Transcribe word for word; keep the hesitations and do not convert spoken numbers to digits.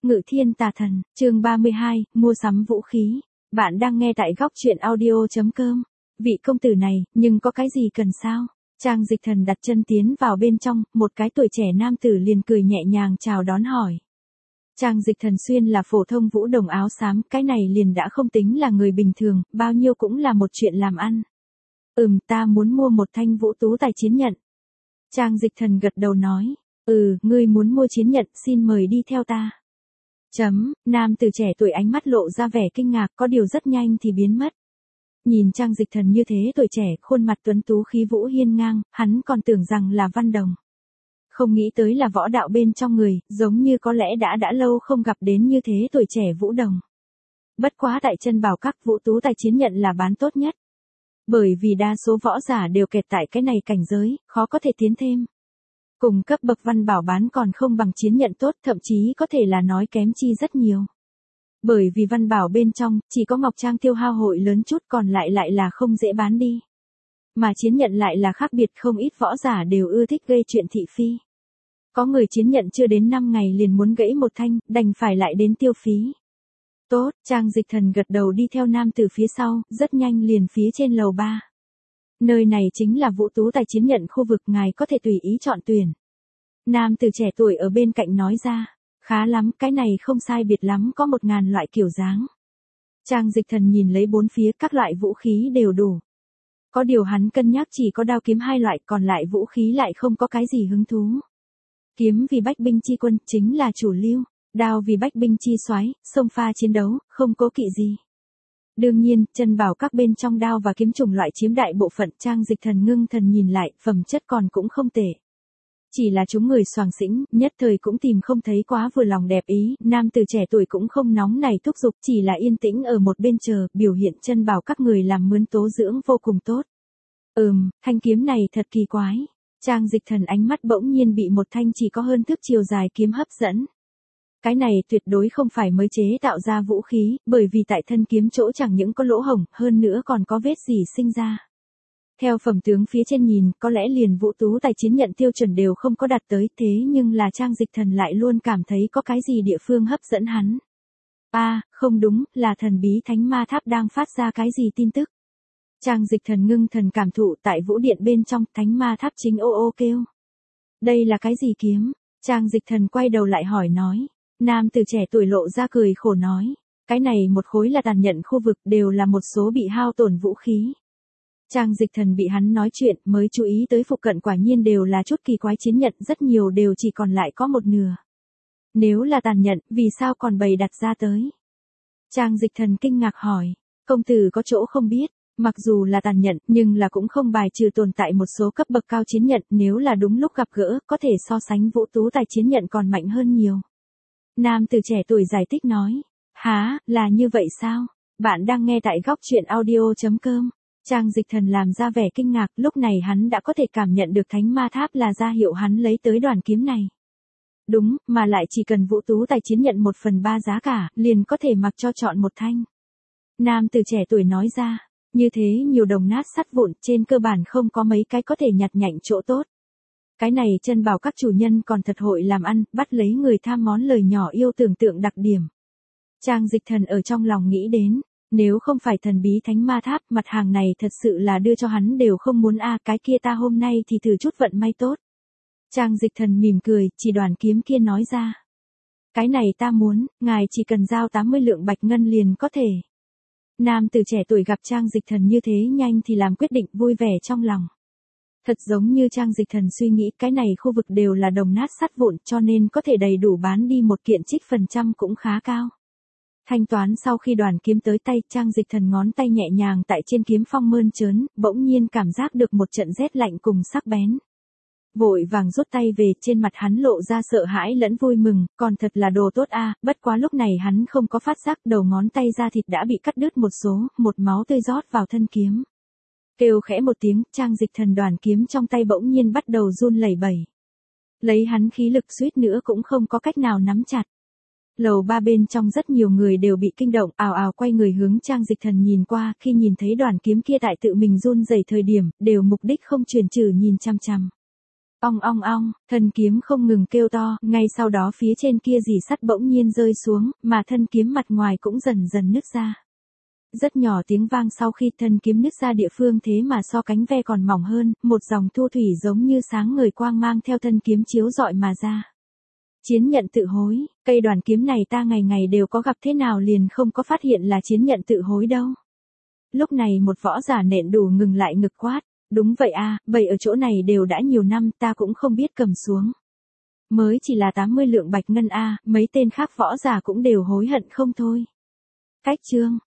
Ngự thiên tà thần, chương ba mươi hai, mua sắm vũ khí. Bạn đang nghe tại góc truyện audio.com. Vị công tử này, nhưng có cái gì cần sao? Trang Dịch Thần đặt chân tiến vào bên trong, một cái tuổi trẻ nam tử liền cười nhẹ nhàng chào đón hỏi. Trang Dịch Thần xuyên là phổ thông vũ đồng áo xám, cái này liền đã không tính là người bình thường, bao nhiêu cũng là một chuyện làm ăn. Ừm, ta muốn mua một thanh vũ tú tài chiến nhận. Trang Dịch Thần gật đầu nói, ừ, ngươi muốn mua chiến nhận, xin mời đi theo ta. Chấm, nam từ trẻ tuổi ánh mắt lộ ra vẻ kinh ngạc, có điều rất nhanh thì biến mất. Nhìn Trang Dịch Thần như thế tuổi trẻ, khuôn mặt tuấn tú khí vũ hiên ngang, hắn còn tưởng rằng là Văn Đồng. Không nghĩ tới là võ đạo bên trong người, giống như có lẽ đã đã lâu không gặp đến như thế tuổi trẻ vũ đồng. Bất quá tại chân bảo các vũ tú tài chiến nhận là bán tốt nhất. Bởi vì đa số võ giả đều kẹt tại cái này cảnh giới, khó có thể tiến thêm. Cùng cấp bậc văn bảo bán còn không bằng chiến nhận tốt, thậm chí có thể là nói kém chi rất nhiều. Bởi vì văn bảo bên trong, chỉ có ngọc trang tiêu hao hội lớn chút, còn lại lại là không dễ bán đi. Mà chiến nhận lại là khác biệt, không ít võ giả đều ưa thích gây chuyện thị phi. Có người chiến nhận chưa đến năm ngày liền muốn gãy một thanh, đành phải lại đến tiêu phí. Tốt, Trang Dịch Thần gật đầu đi theo nam từ phía sau, rất nhanh liền phía trên lầu ba. Nơi này chính là vũ tú tài chiến nhận khu vực, ngài có thể tùy ý chọn tuyển. Nam từ trẻ tuổi ở bên cạnh nói ra, khá lắm, cái này không sai biệt lắm, có một ngàn loại kiểu dáng. Trang Dịch Thần nhìn lấy bốn phía, các loại vũ khí đều đủ. Có điều hắn cân nhắc chỉ có đao kiếm hai loại, còn lại vũ khí lại không có cái gì hứng thú. Kiếm vì bách binh chi quân, chính là chủ lưu, đao vì bách binh chi soái, xông pha chiến đấu, không cố kỵ gì. Đương nhiên, chân bảo các bên trong đao và kiếm chủng loại chiếm đại bộ phận. Trang Dịch Thần ngưng thần nhìn lại, phẩm chất còn cũng không tệ. Chỉ là chúng người xoàng xĩnh, nhất thời cũng tìm không thấy quá vừa lòng đẹp ý, nam từ trẻ tuổi cũng không nóng này thúc giục, chỉ là yên tĩnh ở một bên chờ, biểu hiện chân bảo các người làm mướn tố dưỡng vô cùng tốt. Ừm, thanh kiếm này thật kỳ quái. Trang Dịch Thần ánh mắt bỗng nhiên bị một thanh chỉ có hơn thước chiều dài kiếm hấp dẫn. Cái này tuyệt đối không phải mới chế tạo ra vũ khí, bởi vì tại thân kiếm chỗ chẳng những có lỗ hổng, hơn nữa còn có vết gì sinh ra. Theo phẩm tướng phía trên nhìn, có lẽ liền vũ tú tài chiến nhận tiêu chuẩn đều không có đạt tới, thế nhưng là Trang Dịch Thần lại luôn cảm thấy có cái gì địa phương hấp dẫn hắn. A, à, không đúng, là thần bí thánh ma tháp đang phát ra cái gì tin tức. Trang Dịch Thần ngưng thần cảm thụ tại vũ điện bên trong, thánh ma tháp chính ô ô kêu. Đây là cái gì kiếm? Trang Dịch Thần quay đầu lại hỏi nói. Nam từ trẻ tuổi lộ ra cười khổ nói. Cái này một khối là tàn nhận khu vực, đều là một số bị hao tổn vũ khí. Trang Dịch Thần bị hắn nói chuyện mới chú ý tới phụ cận quả nhiên đều là chút kỳ quái chiến nhận, rất nhiều đều chỉ còn lại có một nửa. Nếu là tàn nhận, vì sao còn bày đặt ra tới? Trang Dịch Thần kinh ngạc hỏi. Công tử có chỗ không biết. Mặc dù là tàn nhận, nhưng là cũng không bài trừ tồn tại một số cấp bậc cao chiến nhận, nếu là đúng lúc gặp gỡ, có thể so sánh vũ tú tài chiến nhận còn mạnh hơn nhiều. Nam từ trẻ tuổi giải thích nói, há, là như vậy sao? Bạn đang nghe tại góc truyện audio.com. Trang Dịch Thần làm ra vẻ kinh ngạc, lúc này hắn đã có thể cảm nhận được thánh ma tháp là ra hiệu hắn lấy tới đoàn kiếm này. Đúng, mà lại chỉ cần vũ tú tài chiến nhận một phần ba giá cả, liền có thể mặc cho chọn một thanh. Nam từ trẻ tuổi nói ra. Như thế nhiều đồng nát sắt vụn, trên cơ bản không có mấy cái có thể nhặt nhạnh chỗ tốt. Cái này chân bảo các chủ nhân còn thật hội làm ăn, bắt lấy người tham món lời nhỏ yêu tưởng tượng đặc điểm. Trang Dịch Thần ở trong lòng nghĩ đến, nếu không phải thần bí thánh ma tháp, mặt hàng này thật sự là đưa cho hắn đều không muốn a, cái kia ta hôm nay thì thử chút vận may tốt. Trang Dịch Thần mỉm cười, chỉ đoàn kiếm kia nói ra. Cái này ta muốn, ngài chỉ cần giao tám mươi lượng bạch ngân liền có thể. Nam từ trẻ tuổi gặp Trang Dịch Thần như thế nhanh thì làm quyết định, vui vẻ trong lòng. Thật giống như Trang Dịch Thần suy nghĩ, cái này khu vực đều là đồng nát sắt vụn, cho nên có thể đầy đủ bán đi một kiện, trích phần trăm cũng khá cao. Thanh toán sau khi đoàn kiếm tới tay, Trang Dịch Thần ngón tay nhẹ nhàng tại trên kiếm phong mơn trớn, bỗng nhiên cảm giác được một trận rét lạnh cùng sắc bén. Vội vàng rút tay về, trên mặt hắn lộ ra sợ hãi lẫn vui mừng, còn thật là đồ tốt a. Bất quá lúc này hắn không có phát giác, đầu ngón tay da thịt đã bị cắt đứt một số, một máu tươi rót vào thân kiếm. Kêu khẽ một tiếng, Trang Dịch Thần đoàn kiếm trong tay bỗng nhiên bắt đầu run lẩy bẩy. Lấy hắn khí lực suýt nữa cũng không có cách nào nắm chặt. Lầu ba bên trong rất nhiều người đều bị kinh động, ào ào quay người hướng Trang Dịch Thần nhìn qua, khi nhìn thấy đoàn kiếm kia tại tự mình run rẩy thời điểm, đều mục đích không chuyền chừ nhìn chằm chằm. Ong ong ong, thân kiếm không ngừng kêu to, ngay sau đó phía trên kia rỉ sắt bỗng nhiên rơi xuống, mà thân kiếm mặt ngoài cũng dần dần nứt ra. Rất nhỏ tiếng vang sau khi thân kiếm nứt ra địa phương thế mà so cánh ve còn mỏng hơn, một dòng thu thủy giống như sáng ngời quang mang theo thân kiếm chiếu rọi mà ra. Chiến nhận tự hối, cây đoàn kiếm này ta ngày ngày đều có gặp thế nào liền không có phát hiện là chiến nhận tự hối đâu. Lúc này một võ giả nện đủ ngừng lại ngực quát, đúng vậy a, bày ở chỗ này đều đã nhiều năm ta cũng không biết cầm xuống. Mới chỉ là tám mươi lượng bạch ngân a, mấy tên khác võ giả cũng đều hối hận không thôi. Cách chương